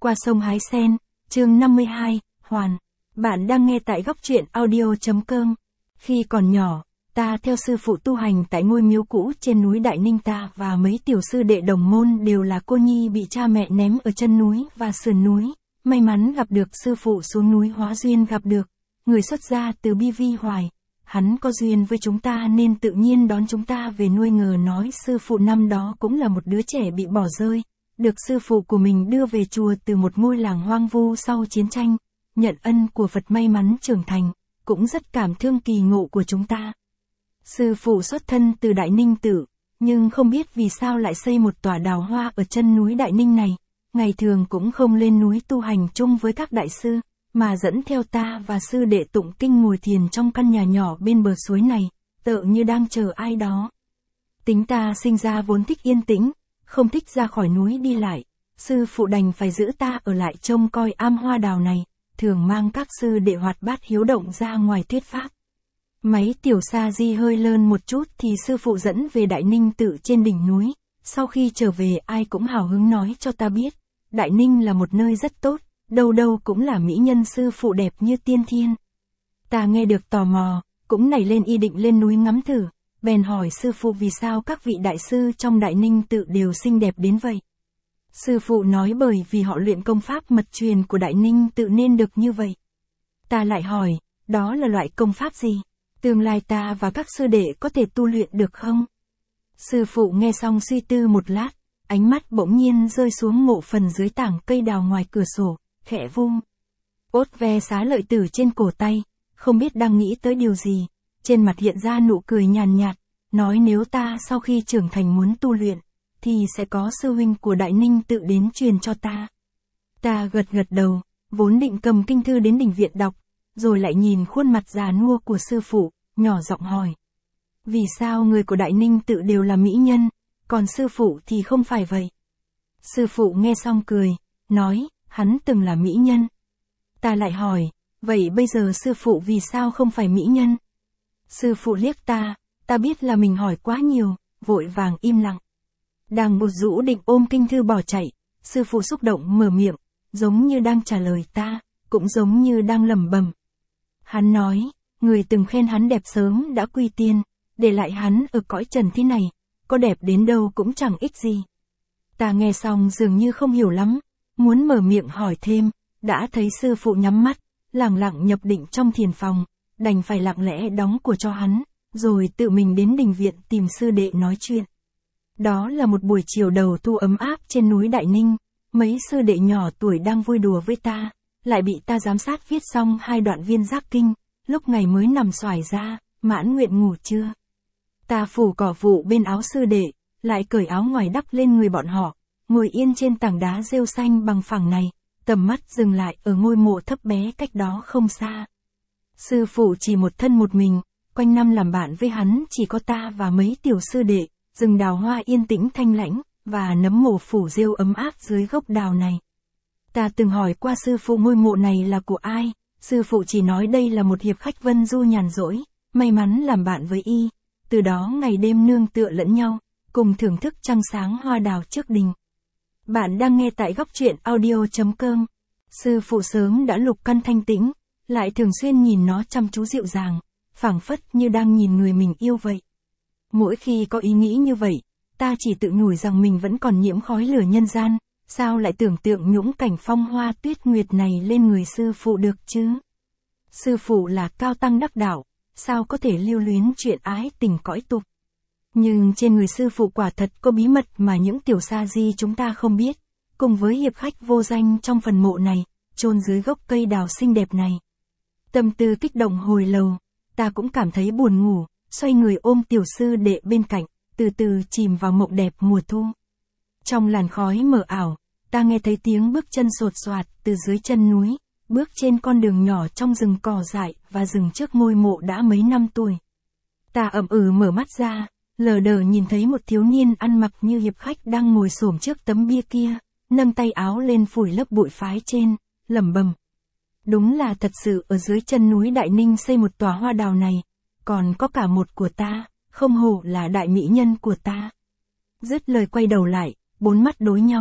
Qua sông hái sen, chương 52, Hoàn. Bạn đang nghe tại góc truyện audio.com. Khi còn nhỏ, ta theo sư phụ tu hành tại ngôi miếu cũ trên núi Đại Ninh. Ta và mấy tiểu sư đệ đồng môn đều là cô nhi bị cha mẹ ném ở chân núi và sườn núi. May mắn gặp được sư phụ xuống núi hóa duyên gặp được, người xuất gia từ Bi Vi Hoài. Hắn có duyên với chúng ta nên tự nhiên đón chúng ta về nuôi, ngờ nói sư phụ năm đó cũng là một đứa trẻ bị bỏ rơi, được sư phụ của mình đưa về chùa từ một ngôi làng hoang vu sau chiến tranh, nhận ân của Phật may mắn trưởng thành, cũng rất cảm thương kỳ ngộ của chúng ta. Sư phụ xuất thân từ Đại Ninh Tự, nhưng không biết vì sao lại xây một tòa đào hoa ở chân núi Đại Ninh này, ngày thường cũng không lên núi tu hành chung với các đại sư, mà dẫn theo ta và sư đệ tụng kinh ngồi thiền trong căn nhà nhỏ bên bờ suối này, tựa như đang chờ ai đó. Tính ta sinh ra vốn thích yên tĩnh, không thích ra khỏi núi đi lại, sư phụ đành phải giữ ta ở lại trông coi am hoa đào này, thường mang các sư đệ hoạt bát hiếu động ra ngoài thuyết pháp. Mấy tiểu sa di hơi lớn một chút thì sư phụ dẫn về Đại Ninh Tự trên đỉnh núi, sau khi trở về ai cũng hào hứng nói cho ta biết, Đại Ninh là một nơi rất tốt, đâu đâu cũng là mỹ nhân sư phụ đẹp như tiên thiên. Ta nghe được tò mò, cũng nảy lên ý định lên núi ngắm thử, bèn hỏi sư phụ vì sao các vị đại sư trong Đại Ninh Tự đều xinh đẹp đến vậy. Sư phụ nói bởi vì họ luyện công pháp mật truyền của Đại Ninh Tự nên được như vậy. Ta lại hỏi, đó là loại công pháp gì? Tương lai ta và các sư đệ có thể tu luyện được không? Sư phụ nghe xong suy tư một lát, ánh mắt bỗng nhiên rơi xuống mộ phần dưới tảng cây đào ngoài cửa sổ, khẽ vung ốt ve xá lợi tử trên cổ tay, không biết đang nghĩ tới điều gì, trên mặt hiện ra nụ cười nhàn nhạt, nói nếu ta sau khi trưởng thành muốn tu luyện, thì sẽ có sư huynh của Đại Ninh Tự đến truyền cho ta. Ta gật gật đầu, vốn định cầm kinh thư đến đình viện đọc, rồi lại nhìn khuôn mặt già nua của sư phụ, nhỏ giọng hỏi. Vì sao người của Đại Ninh Tự đều là mỹ nhân, còn sư phụ thì không phải vậy? Sư phụ nghe xong cười, nói, hắn từng là mỹ nhân. Ta lại hỏi, vậy bây giờ sư phụ vì sao không phải mỹ nhân? Sư phụ liếc ta biết là mình hỏi quá nhiều, vội vàng im lặng. Đang bột rũ định ôm kinh thư bỏ chạy, sư phụ xúc động mở miệng, giống như đang trả lời ta, cũng giống như đang lẩm bẩm. Hắn nói, người từng khen hắn đẹp sớm đã quy tiên, để lại hắn ở cõi trần thế này, có đẹp đến đâu cũng chẳng ích gì. Ta nghe xong dường như không hiểu lắm, muốn mở miệng hỏi thêm, đã thấy sư phụ nhắm mắt, lẳng lặng nhập định trong thiền phòng, đành phải lặng lẽ đóng của cho hắn, rồi tự mình đến đình viện tìm sư đệ nói chuyện. Đó là một buổi chiều đầu thu ấm áp trên núi Đại Ninh, mấy sư đệ nhỏ tuổi đang vui đùa với ta, lại bị ta giám sát viết xong 2 đoạn viên giác kinh, lúc ngày mới nằm xoài ra, mãn nguyện ngủ trưa. Ta phủ cỏ vụ bên áo sư đệ, lại cởi áo ngoài đắp lên người bọn họ, ngồi yên trên tảng đá rêu xanh bằng phẳng này, tầm mắt dừng lại ở ngôi mộ thấp bé cách đó không xa. Sư phụ chỉ một thân một mình, quanh năm làm bạn với hắn chỉ có ta và mấy tiểu sư đệ, rừng đào hoa yên tĩnh thanh lãnh, và nấm mồ phủ rêu ấm áp dưới gốc đào này. Ta từng hỏi qua sư phụ ngôi mộ này là của ai, sư phụ chỉ nói đây là một hiệp khách vân du nhàn rỗi, may mắn làm bạn với y, từ đó ngày đêm nương tựa lẫn nhau, cùng thưởng thức trăng sáng hoa đào trước đình. Bạn đang nghe tại góc truyện audio.com. Sư phụ sớm đã lục căn thanh tĩnh, lại thường xuyên nhìn nó chăm chú dịu dàng, phảng phất như đang nhìn người mình yêu vậy. Mỗi khi có ý nghĩ như vậy, ta chỉ tự nhủ rằng mình vẫn còn nhiễm khói lửa nhân gian, sao lại tưởng tượng nhũng cảnh phong hoa tuyết nguyệt này lên người sư phụ được chứ? Sư phụ là cao tăng đắc đạo, sao có thể lưu luyến chuyện ái tình cõi tục? Nhưng trên người sư phụ quả thật có bí mật mà những tiểu sa di chúng ta không biết, cùng với hiệp khách vô danh trong phần mộ này, chôn dưới gốc cây đào xinh đẹp này. Tâm tư kích động hồi lâu, ta cũng cảm thấy buồn ngủ, xoay người ôm tiểu sư đệ bên cạnh, từ từ chìm vào mộng đẹp mùa thu. Trong làn khói mờ ảo, ta nghe thấy tiếng bước chân sột soạt từ dưới chân núi, bước trên con đường nhỏ trong rừng cỏ dại và rừng trước ngôi mộ đã mấy năm tuổi. Ta ậm mở mắt ra, lờ đờ nhìn thấy một thiếu niên ăn mặc như hiệp khách đang ngồi xổm trước tấm bia kia, nâng tay áo lên phủi lớp bụi phái trên, lẩm bẩm. Đúng là thật sự ở dưới chân núi Đại Ninh xây một tòa hoa đào này, còn có cả một của ta, không hổ là đại mỹ nhân của ta. Dứt lời quay đầu lại, bốn mắt đối nhau,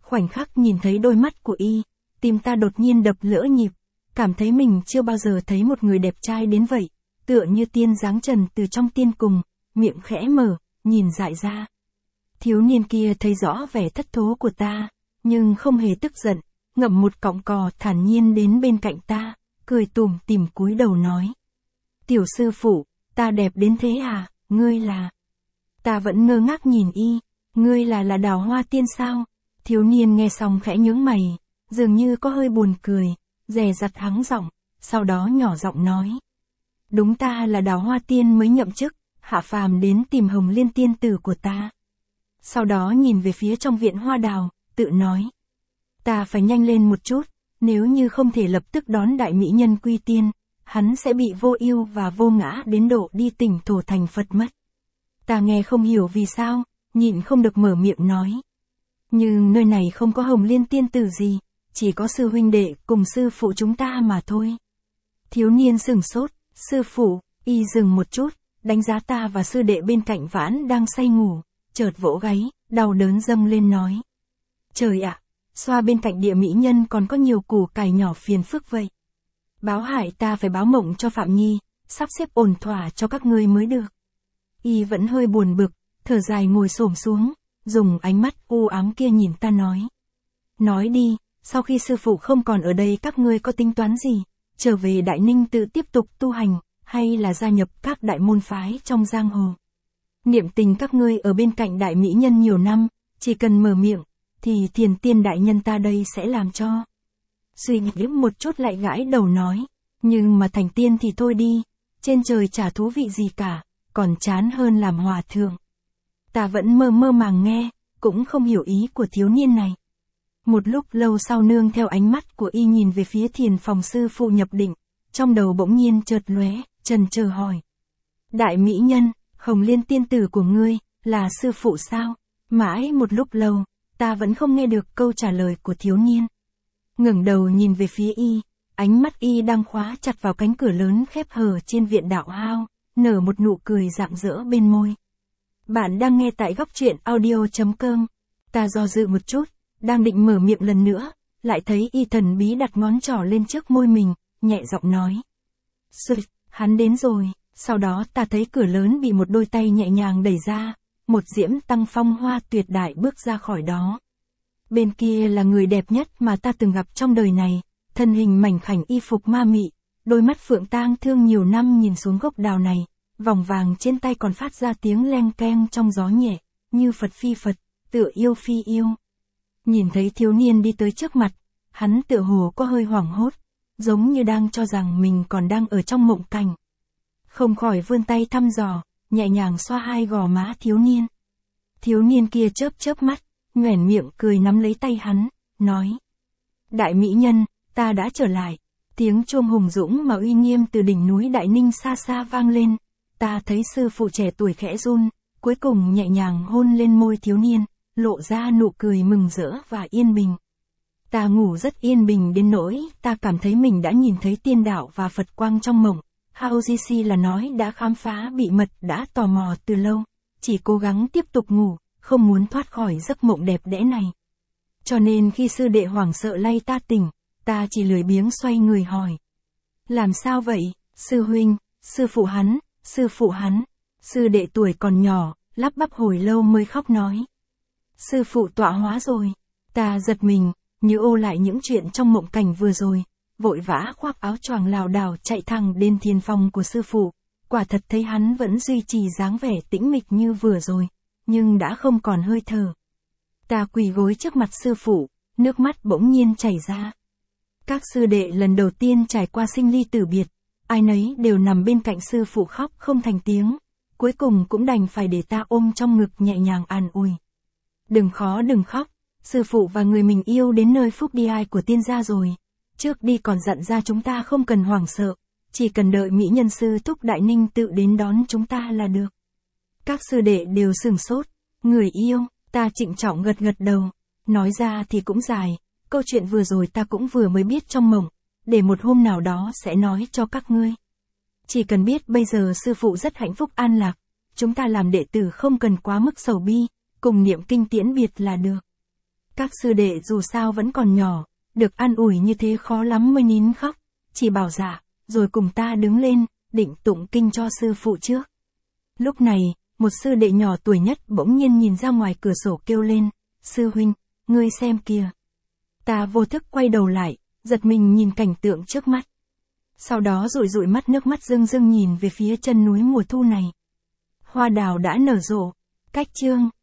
Khoảnh khắc nhìn thấy đôi mắt của y, tim ta đột nhiên đập lỡ nhịp, cảm thấy mình chưa bao giờ thấy một người đẹp trai đến vậy, tựa như tiên giáng trần từ trong tiên cùng, miệng khẽ mở, nhìn dại ra. Thiếu niên kia thấy rõ vẻ thất thố của ta, nhưng không hề tức giận, ngậm một cọng cò thản nhiên đến bên cạnh ta, cười tủm tỉm cúi đầu nói. Tiểu sư phụ, ta đẹp đến thế à, ngươi là... Ta vẫn ngơ ngác nhìn y, ngươi là Đào Hoa Tiên sao? Thiếu niên nghe xong khẽ nhướng mày, dường như có hơi buồn cười, dè dặt hắng giọng, sau đó nhỏ giọng nói. Đúng, ta là Đào Hoa Tiên mới nhậm chức, hạ phàm đến tìm Hồng Liên tiên tử của ta. Sau đó nhìn về phía trong viện hoa đào, tự nói. Ta phải nhanh lên một chút, nếu như không thể lập tức đón đại mỹ nhân quy tiên, hắn sẽ bị vô ưu và vô ngã đến độ đi tỉnh thổ thành Phật mất. Ta nghe không hiểu vì sao, nhịn không được mở miệng nói. Nhưng nơi này không có Hồng Liên tiên tử gì, chỉ có sư huynh đệ cùng sư phụ chúng ta mà thôi. Thiếu niên sửng sốt, sư phụ, y dừng một chút, đánh giá ta và sư đệ bên cạnh vãn đang say ngủ, chợt vỗ gáy, đau đớn dâng lên nói. Trời ạ, xoa bên cạnh địa mỹ nhân còn có nhiều củ cải nhỏ phiền phức vậy. Báo hại ta phải báo mộng cho Phạm Nhi, sắp xếp ổn thỏa cho các ngươi mới được. Y vẫn hơi buồn bực, thở dài ngồi xổm xuống, dùng ánh mắt u ám kia nhìn ta nói. Nói đi, sau khi sư phụ không còn ở đây các ngươi có tính toán gì, trở về Đại Ninh tự tiếp tục tu hành, hay là gia nhập các đại môn phái trong giang hồ. Niệm tình các ngươi ở bên cạnh đại mỹ nhân nhiều năm, chỉ cần mở miệng, thì Thiền Tiên đại nhân ta đây sẽ làm cho. Suy nghĩ một chút lại gãi đầu nói, nhưng mà thành tiên thì thôi đi, trên trời chả thú vị gì cả, còn chán hơn làm hòa thượng. Ta vẫn mơ mơ màng nghe, cũng không hiểu ý của thiếu niên này. Một lúc lâu sau nương theo ánh mắt của y nhìn về phía thiền phòng sư phụ nhập định, trong đầu bỗng nhiên chợt lóe, trần chờ hỏi. Đại mỹ nhân, Hồng Liên tiên tử của ngươi, là sư phụ sao? Mãi một lúc lâu, ta vẫn không nghe được câu trả lời của thiếu niên. Ngẩng đầu nhìn về phía y, ánh mắt y đang khóa chặt vào cánh cửa lớn khép hờ trên viện đạo hao, nở một nụ cười rạng rỡ bên môi. Bạn đang nghe tại góc truyện audio.com. Ta do dự một chút, đang định mở miệng lần nữa, lại thấy y thần bí đặt ngón trỏ lên trước môi mình, nhẹ giọng nói. Sụt, hắn đến rồi. Sau đó ta thấy cửa lớn bị một đôi tay nhẹ nhàng đẩy ra, một diễm tăng phong hoa tuyệt đại bước ra khỏi đó. Bên kia là người đẹp nhất mà ta từng gặp trong đời này, thân hình mảnh khảnh y phục ma mị, đôi mắt phượng tang thương nhiều năm nhìn xuống gốc đào này, vòng vàng trên tay còn phát ra tiếng leng keng trong gió nhẹ, như Phật phi Phật, tựa yêu phi yêu. Nhìn thấy thiếu niên đi tới trước mặt, hắn tựa hồ có hơi hoảng hốt, giống như đang cho rằng mình còn đang ở trong mộng cảnh. Không khỏi vươn tay thăm dò, nhẹ nhàng xoa hai gò má thiếu niên. Thiếu niên kia chớp chớp mắt, nhoẻn miệng cười nắm lấy tay hắn, nói. Đại mỹ nhân, ta đã trở lại. Tiếng chuông hùng dũng mà uy nghiêm từ đỉnh núi Đại Ninh xa xa vang lên. Ta thấy sư phụ trẻ tuổi khẽ run, cuối cùng nhẹ nhàng hôn lên môi thiếu niên, lộ ra nụ cười mừng rỡ và yên bình. Ta ngủ rất yên bình đến nỗi ta cảm thấy mình đã nhìn thấy tiên đạo và Phật quang trong mộng. Haojisi là nói đã khám phá bí mật đã tò mò từ lâu, chỉ cố gắng tiếp tục ngủ, không muốn thoát khỏi giấc mộng đẹp đẽ này. Cho nên khi sư đệ hoảng sợ lay ta tỉnh, ta chỉ lười biếng xoay người hỏi. Làm sao vậy, sư huynh, sư phụ hắn, sư phụ hắn. Sư đệ tuổi còn nhỏ, lắp bắp hồi lâu mới khóc nói. Sư phụ tọa hóa rồi. Ta giật mình, như ô lại những chuyện trong mộng cảnh vừa rồi. Vội vã khoác áo choàng lảo đảo chạy thẳng đến thiền phòng của sư phụ, quả thật thấy hắn vẫn duy trì dáng vẻ tĩnh mịch như vừa rồi, nhưng đã không còn hơi thở. Ta quỳ gối trước mặt sư phụ, nước mắt bỗng nhiên chảy ra. Các sư đệ lần đầu tiên trải qua sinh ly tử biệt, ai nấy đều nằm bên cạnh sư phụ khóc không thành tiếng, cuối cùng cũng đành phải để ta ôm trong ngực nhẹ nhàng an ủi. Đừng khóc, sư phụ và người mình yêu đến nơi phúc đi ai của tiên gia rồi. Trước đi còn dặn ra chúng ta không cần hoảng sợ, chỉ cần đợi mỹ nhân sư thúc Đại Ninh tự đến đón chúng ta là được. Các sư đệ đều sửng sốt, người yêu, ta trịnh trọng gật gật đầu, nói ra thì cũng dài, câu chuyện vừa rồi ta cũng vừa mới biết trong mộng, để một hôm nào đó sẽ nói cho các ngươi. Chỉ cần biết bây giờ sư phụ rất hạnh phúc an lạc, chúng ta làm đệ tử không cần quá mức sầu bi, cùng niệm kinh tiễn biệt là được. Các sư đệ dù sao vẫn còn nhỏ, được an ủi như thế khó lắm mới nín khóc, chỉ bảo dạ, rồi cùng ta đứng lên, định tụng kinh cho sư phụ trước. Lúc này, một sư đệ nhỏ tuổi nhất bỗng nhiên nhìn ra ngoài cửa sổ kêu lên, sư huynh, ngươi xem kìa. Ta vô thức quay đầu lại, giật mình nhìn cảnh tượng trước mắt. Sau đó dụi dụi mắt nước mắt rưng rưng nhìn về phía chân núi mùa thu này. Hoa đào đã nở rộ, cách chương